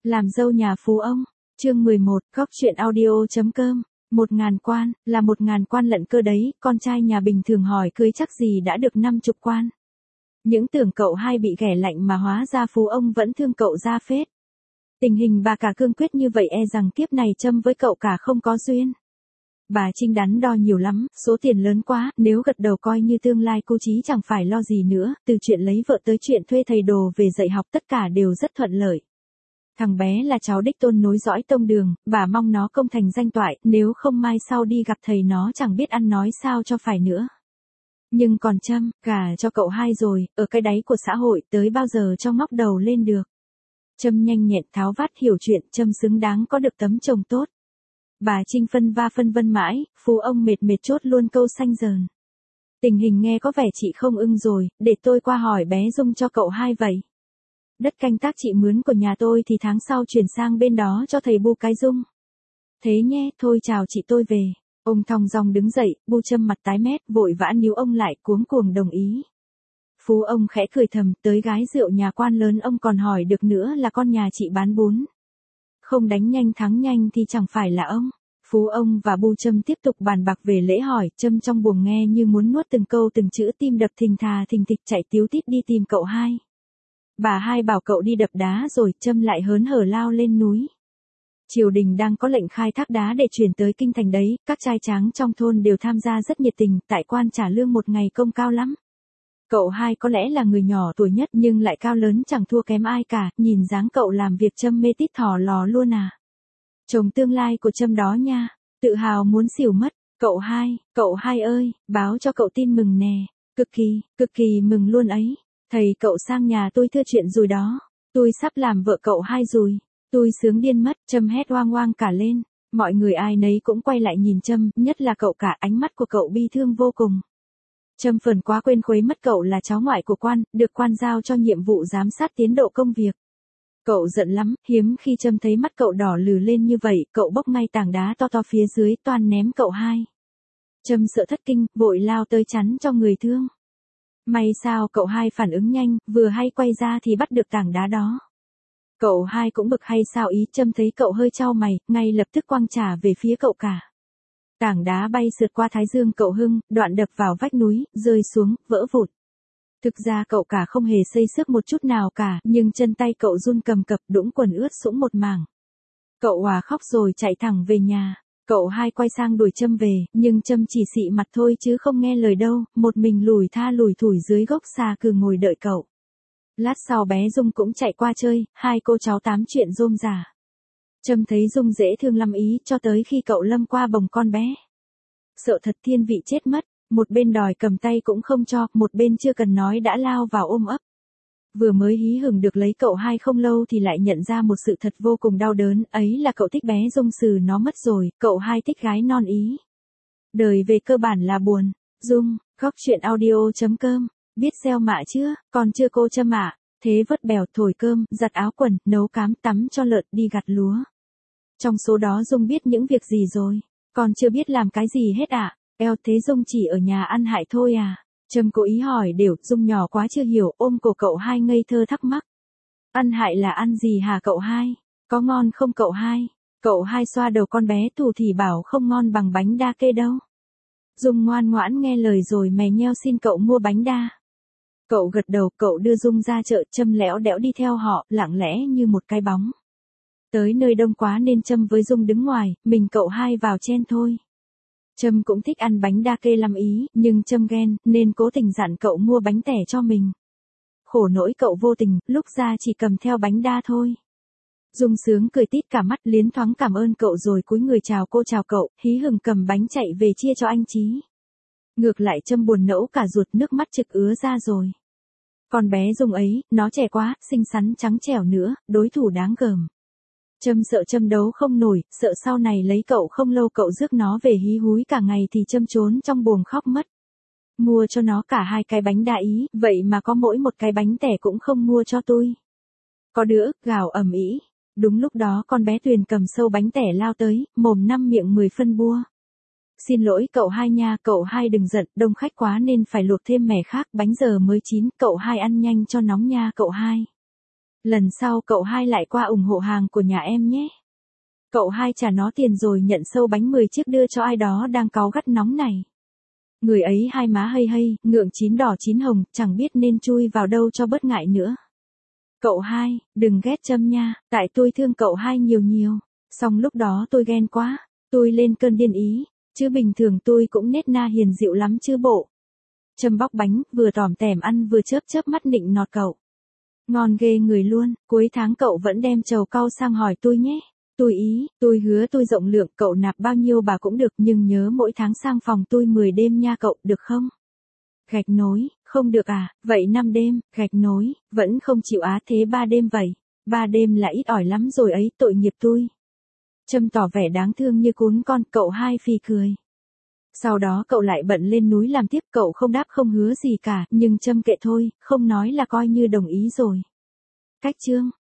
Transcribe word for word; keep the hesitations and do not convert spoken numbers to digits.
Làm dâu nhà phú ông, chương mười một, góc truyện audio.com, một ngàn quan, là một ngàn quan lận cơ đấy, con trai nhà bình thường hỏi cưới chắc gì đã được năm chục quan. Những tưởng cậu hai bị ghẻ lạnh mà hóa ra phú ông vẫn thương cậu ra phết. Tình hình bà cả cương quyết như vậy e rằng kiếp này Trâm với cậu cả không có duyên. Bà Trinh đắn đo nhiều lắm, số tiền lớn quá, nếu gật đầu coi như tương lai cô Chí chẳng phải lo gì nữa, từ chuyện lấy vợ tới chuyện thuê thầy đồ về dạy học tất cả đều rất thuận lợi. Thằng bé là cháu đích tôn nối dõi tông đường, bà mong nó công thành danh toại, nếu không mai sau đi gặp thầy nó chẳng biết ăn nói sao cho phải nữa. Nhưng còn Trâm, gả cho cậu hai rồi, ở cái đáy của xã hội tới bao giờ cho ngóc đầu lên được. Trâm nhanh nhẹn tháo vát hiểu chuyện, Trâm xứng đáng có được tấm chồng tốt. Bà Trinh phân va phân vân mãi, phú ông mệt mệt chốt luôn câu xanh dờn. Tình hình nghe có vẻ chị không ưng rồi, để tôi qua hỏi bé Dung cho cậu hai vậy. Đất canh tác chị mướn của nhà tôi thì tháng sau chuyển sang bên đó cho thầy Bu cái Dung. Thế nhé, thôi chào chị tôi về. Ông thong dong đứng dậy, Bu Trâm mặt tái mét, vội vã níu ông lại, cuống cuồng đồng ý. Phú ông khẽ cười thầm, tới gái rượu nhà quan lớn ông còn hỏi được nữa là con nhà chị bán bún. Không đánh nhanh thắng nhanh thì chẳng phải là ông. Phú ông và Bu Trâm tiếp tục bàn bạc về lễ hỏi, Trâm trong buồng nghe như muốn nuốt từng câu từng chữ, tim đập thình thà thình thịch, chạy tíu tít đi tìm cậu hai. Bà hai bảo cậu đi đập đá rồi, Trâm lại hớn hở lao lên núi. Triều đình đang có lệnh khai thác đá để chuyển tới kinh thành đấy, các trai tráng trong thôn đều tham gia rất nhiệt tình, tại quan trả lương một ngày công cao lắm. Cậu hai có lẽ là người nhỏ tuổi nhất nhưng lại cao lớn chẳng thua kém ai cả, nhìn dáng cậu làm việc Trâm mê tít thỏ lò luôn à. Chồng tương lai của Trâm đó nha, tự hào muốn xỉu mất. Cậu hai, cậu hai ơi, báo cho cậu tin mừng nè, cực kỳ, cực kỳ mừng luôn ấy. Thầy cậu sang nhà tôi thưa chuyện rồi đó, tôi sắp làm vợ cậu hai rồi, tôi sướng điên mất. Trâm hét oang oang cả lên, mọi người ai nấy cũng quay lại nhìn Trâm, nhất là cậu cả, ánh mắt của cậu bi thương vô cùng. Trâm phần quá quên khuấy mất cậu là cháu ngoại của quan, được quan giao cho nhiệm vụ giám sát tiến độ công việc. Cậu giận lắm, hiếm khi Trâm thấy mắt cậu đỏ lừ lên như vậy, cậu bốc ngay tảng đá to to phía dưới toan ném cậu hai. Trâm sợ thất kinh, vội lao tới chắn cho người thương. May sao cậu hai phản ứng nhanh, vừa hay quay ra thì bắt được tảng đá đó. Cậu hai cũng bực hay sao ý, Trâm thấy cậu hơi chau mày, ngay lập tức quăng trả về phía cậu cả. Tảng đá bay sượt qua thái dương cậu Hưng, đoạn đập vào vách núi, rơi xuống, vỡ vụn. Thực ra cậu cả không hề xây sức một chút nào cả, nhưng chân tay cậu run cầm cập, đũng quần ướt sũng một mảng. Cậu òa khóc rồi chạy thẳng về nhà. Cậu hai quay sang đuổi Trâm về, nhưng Trâm chỉ xị mặt thôi chứ không nghe lời đâu, một mình lủi tha lủi thủi dưới gốc xà cừ ngồi đợi cậu. Lát sau bé Dung cũng chạy qua chơi, hai cô cháu tám chuyện rôm rả. Trâm thấy Dung dễ thương lắm ý, cho tới khi cậu lâm qua bồng con bé. Sợ thật thiên vị chết mất, một bên đòi cầm tay cũng không cho, một bên chưa cần nói đã lao vào ôm ấp. Vừa mới hí hửng được lấy cậu hai không lâu thì lại nhận ra một sự thật vô cùng đau đớn, ấy là cậu thích bé Dung Sừ nó mất rồi, cậu hai thích gái non ý. Đời về cơ bản là buồn. Dung, góc truyện audio.com, biết gieo mạ chưa, còn chưa cô Trâm ạ, thế vớt bèo, thổi cơm, giặt áo quần, nấu cám, tắm cho lợn, đi gặt lúa. Trong số đó Dung biết những việc gì rồi, còn chưa biết làm cái gì hết ạ. Eo thế Dung chỉ ở nhà ăn hại thôi à. Trâm cố ý hỏi đều, Dung nhỏ quá chưa hiểu, ôm cổ cậu hai ngây thơ thắc mắc. Ăn hại là ăn gì hả cậu hai? Có ngon không cậu hai? Cậu hai xoa đầu con bé thủ thì bảo không ngon bằng bánh đa kê đâu. Dung ngoan ngoãn nghe lời rồi mè nheo xin cậu mua bánh đa. Cậu gật đầu, cậu đưa Dung ra chợ, Trâm lẽo đẽo đi theo họ, lặng lẽ như một cái bóng. Tới nơi đông quá nên Trâm với Dung đứng ngoài, mình cậu hai vào chen thôi. Trâm cũng thích ăn bánh đa kê lắm ý, nhưng Trâm ghen, nên cố tình dặn cậu mua bánh tẻ cho mình. Khổ nỗi cậu vô tình, lúc ra chỉ cầm theo bánh đa thôi. Dung sướng cười tít cả mắt, liến thoáng cảm ơn cậu rồi cúi người chào cô chào cậu, hí hửng cầm bánh chạy về chia cho anh Chí. Ngược lại Trâm buồn nẫu cả ruột, nước mắt trực ứa ra rồi. Con bé Dung ấy, nó trẻ quá, xinh xắn trắng trẻo nữa, đối thủ đáng gờm. Trâm sợ Trâm đấu không nổi, sợ sau này lấy cậu không lâu cậu rước nó về hí húi cả ngày thì Trâm trốn trong buồng khóc mất. Mua cho nó cả hai cái bánh đa ý, vậy mà có mỗi một cái bánh tẻ cũng không mua cho tôi. Có đứa, gào ầm ĩ. Đúng lúc đó con bé Tuyền cầm sâu bánh tẻ lao tới, mồm năm miệng mười phân bua. Xin lỗi cậu hai nha, cậu hai đừng giận, đông khách quá nên phải luộc thêm mẻ khác, bánh giờ mới chín, cậu hai ăn nhanh cho nóng nha cậu hai. Lần sau cậu hai lại qua ủng hộ hàng của nhà em nhé. Cậu hai trả nó tiền rồi nhận sâu bánh mười chiếc đưa cho ai đó đang cáu gắt nóng này. Người ấy hai má hây hây, ngượng chín đỏ chín hồng, chẳng biết nên chui vào đâu cho bớt ngại nữa. Cậu hai, đừng ghét Trâm nha, tại tôi thương cậu hai nhiều nhiều. Xong lúc đó tôi ghen quá, tôi lên cơn điên ý, chứ bình thường tôi cũng nết na hiền dịu lắm chứ bộ. Trâm bóc bánh, vừa tỏm tẻm ăn vừa chớp chớp mắt nịnh nọt cậu. Ngon ghê người luôn, cuối tháng cậu vẫn đem trầu cau sang hỏi tôi nhé. Tôi ý, tôi hứa tôi rộng lượng, cậu nạp bao nhiêu bà cũng được, nhưng nhớ mỗi tháng sang phòng tôi mười đêm nha cậu, được không? Gạch nối, không được à, vậy năm đêm, gạch nối, vẫn không chịu á, thế ba đêm vậy. Ba đêm là ít ỏi lắm rồi ấy, tội nghiệp tôi. Trâm tỏ vẻ đáng thương như cún con, cậu hai phì cười. Sau đó cậu lại bận lên núi làm tiếp, cậu không đáp không hứa gì cả, nhưng Trâm kệ thôi, không nói là coi như đồng ý rồi. Cách chương